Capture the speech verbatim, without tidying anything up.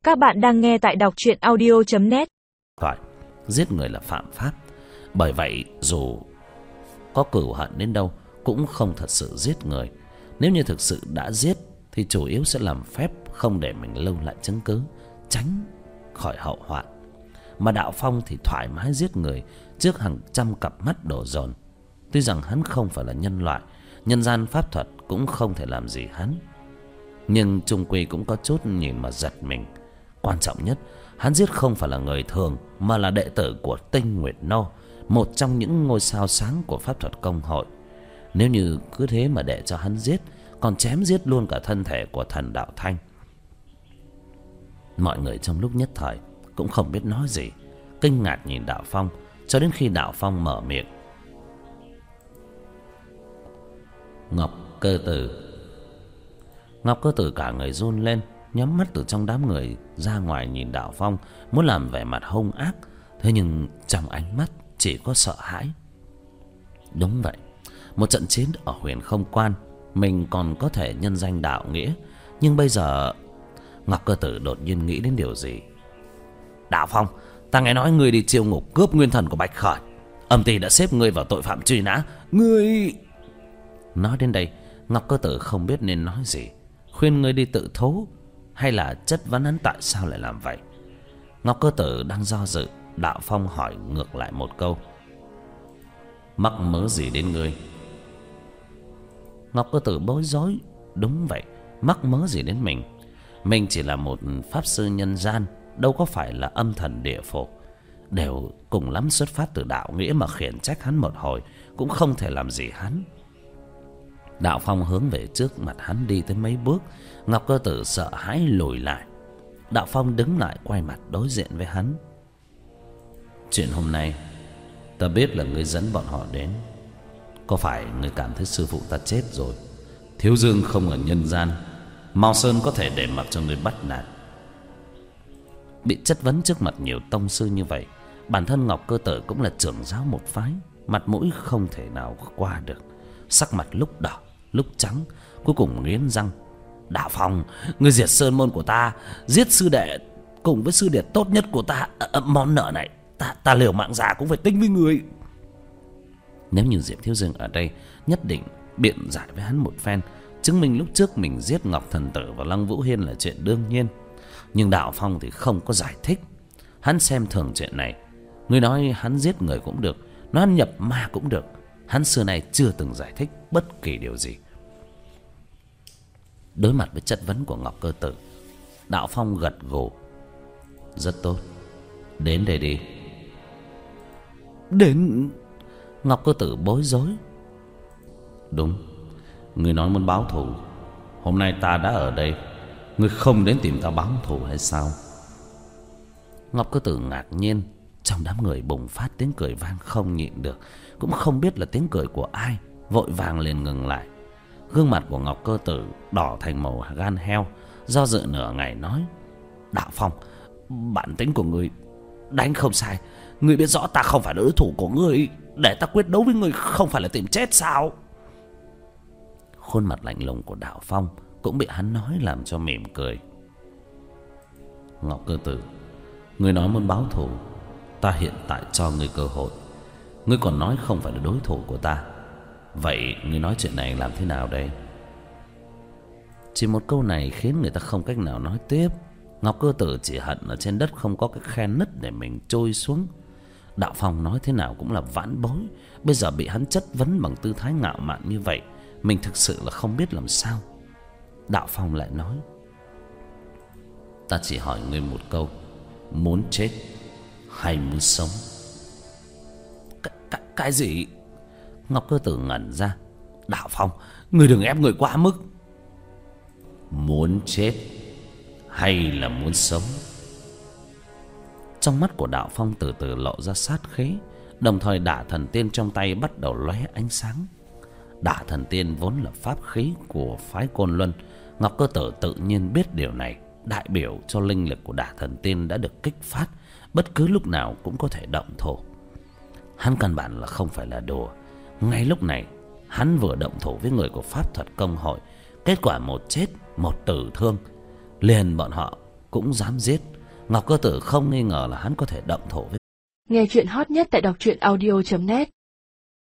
Các bạn đang nghe tại đọc truyện audio chấm net. Thoại, giết người là phạm pháp. Bởi vậy dù có cửu hận đến đâu cũng không thật sự giết người. Nếu như thực sự đã giết thì chủ yếu sẽ làm phép không để mình lưu lại chứng cứ, tránh khỏi hậu họa. Mà Đạo Phong thì thoải mái giết người trước hàng trăm cặp mắt đổ dồn. Tuy rằng hắn không phải là nhân loại, nhân gian pháp thuật cũng không thể làm gì hắn, nhưng chung quy cũng có chút nhìn mà giật mình. Quan trọng nhất, hắn giết không phải là người thường mà là đệ tử của Tinh Nguyệt Nô, một trong những ngôi sao sáng của pháp thuật công hội. Nếu như cứ thế mà để cho hắn giết, còn chém giết luôn cả thân thể của thần Đạo Thanh. Mọi người trong lúc nhất thời cũng không biết nói gì, kinh ngạc nhìn Đạo Phong, cho đến khi Đạo Phong mở miệng. Ngọc Cơ Tử. Ngọc Cơ Tử cả người run lên, nhắm mắt từ trong đám người ra ngoài nhìn Đạo Phong, muốn làm vẻ mặt hung ác, thế nhưng trong ánh mắt chỉ có sợ hãi. Đúng vậy, một trận chiến ở Huyền Không Quan mình còn có thể nhân danh đạo nghĩa, nhưng bây giờ Ngọc Cơ Tử đột nhiên nghĩ đến điều gì. Đạo Phong, ta nghe nói ngươi đi chiêu ngục cướp nguyên thần của Bạch Khởi, âm ty đã xếp ngươi vào tội phạm truy nã. Ngươi... Nói đến đây, Ngọc Cơ Tử không biết nên nói gì, khuyên ngươi đi tự thú hay là chất vấn hắn tại sao lại làm vậy. Ngọc Cơ Tử đang do dự, Đạo Phong hỏi ngược lại một câu. Mắc mớ gì đến ngươi? Ngọc Cơ Tử bối rối. Đúng vậy, mắc mớ gì đến mình? Mình chỉ là một pháp sư nhân gian, đâu có phải là âm thần địa phủ. Đều cùng lắm xuất phát từ đạo nghĩa mà khiển trách hắn một hồi cũng không thể làm gì hắn. Đạo Phong hướng về trước mặt hắn đi tới mấy bước. Ngọc Cơ Tử sợ hãi lùi lại. Đạo Phong đứng lại quay mặt đối diện với hắn. Chuyện hôm nay ta biết là ngươi dẫn bọn họ đến. Có phải ngươi cảm thấy sư phụ ta chết rồi, Thiếu Dương không ở nhân gian, Mao Sơn có thể để mặc cho ngươi bắt nạt? Bị chất vấn trước mặt nhiều tông sư như vậy, bản thân Ngọc Cơ Tử cũng là trưởng giáo một phái, mặt mũi không thể nào qua được, sắc mặt lúc đỏ lúc trắng, cuối cùng nghiến răng. Đạo Phong, ngươi diệt sơn môn của ta, giết sư đệ cùng với sư đệ tốt nhất của ta, à, món nợ này ta ta liều mạng già cũng phải tính với ngươi. Nếu như Diệp Thiếu Dương ở đây, nhất định biện giải với hắn một phen, chứng minh lúc trước mình giết Ngọc Thần Tử và Lăng Vũ Hiên là chuyện đương nhiên. Nhưng Đạo Phong thì không có giải thích, hắn xem thường chuyện này. Ngươi nói hắn giết người cũng được, nói hắn nhập ma cũng được, hắn xưa nay chưa từng giải thích bất kỳ điều gì. Đối mặt với chất vấn của Ngọc Cơ Tử, Đạo Phong gật gù. Rất tốt, đến đây đi. Đến... Ngọc Cơ Tử bối rối. Đúng, ngươi nói muốn báo thù. Hôm nay ta đã ở đây, ngươi không đến tìm ta báo thù hay sao? Ngọc Cơ Tử ngạc nhiên. Trong đám người bùng phát tiếng cười vang không nhịn được, cũng không biết là tiếng cười của ai, vội vàng liền ngừng lại. Gương mặt của Ngọc Cơ Tử đỏ thành màu gan heo, do dự nửa ngày nói. Đạo Phong, bản tính của ngươi đánh không sai, ngươi biết rõ ta không phải đối thủ của ngươi, để ta quyết đấu với ngươi không phải là tìm chết sao? Khuôn mặt lạnh lùng của Đạo Phong cũng bị hắn nói làm cho mỉm cười. Ngọc Cơ Tử, ngươi nói muốn báo thù, ta hiện tại cho ngươi cơ hội. Ngươi còn nói không phải là đối thủ của ta, vậy ngươi nói chuyện này làm thế nào đây? Chỉ một câu này khiến người ta không cách nào nói tiếp. Ngọc Cơ Tử chỉ hận ở trên đất không có cái khe nứt để mình trôi xuống. Đạo Phong nói thế nào cũng là vãn bối, bây giờ bị hắn chất vấn bằng tư thái ngạo mạn như vậy, mình thực sự là không biết làm sao. Đạo Phong lại nói. Ta chỉ hỏi ngươi một câu, muốn chết hay muốn sống? Cái, cái, cái gì? Ngọc Cơ Tử ngẩn ra. Đạo Phong, ngươi đừng ép người quá mức. Muốn chết hay là muốn sống? Trong mắt của Đạo Phong từ từ lộ ra sát khí, đồng thời Đả Thần Tiên trong tay bắt đầu lóe ánh sáng. Đả Thần Tiên vốn là pháp khí của phái Côn Luân, Ngọc Cơ Tử tự nhiên biết điều này, đại biểu cho linh lực của Đả Thần Tiên đã được kích phát, bất cứ lúc nào cũng có thể động thổ. Hắn căn bản là không phải là đùa. Ngay lúc này hắn vừa động thủ với người của pháp thuật công hội, kết quả một chết một tử thương, liền bọn họ cũng dám giết. Ngọc Cơ Tử không nghi ngờ là hắn có thể động thổ với. Nghe chuyện hot nhất tại đọc truyện audio chấm net.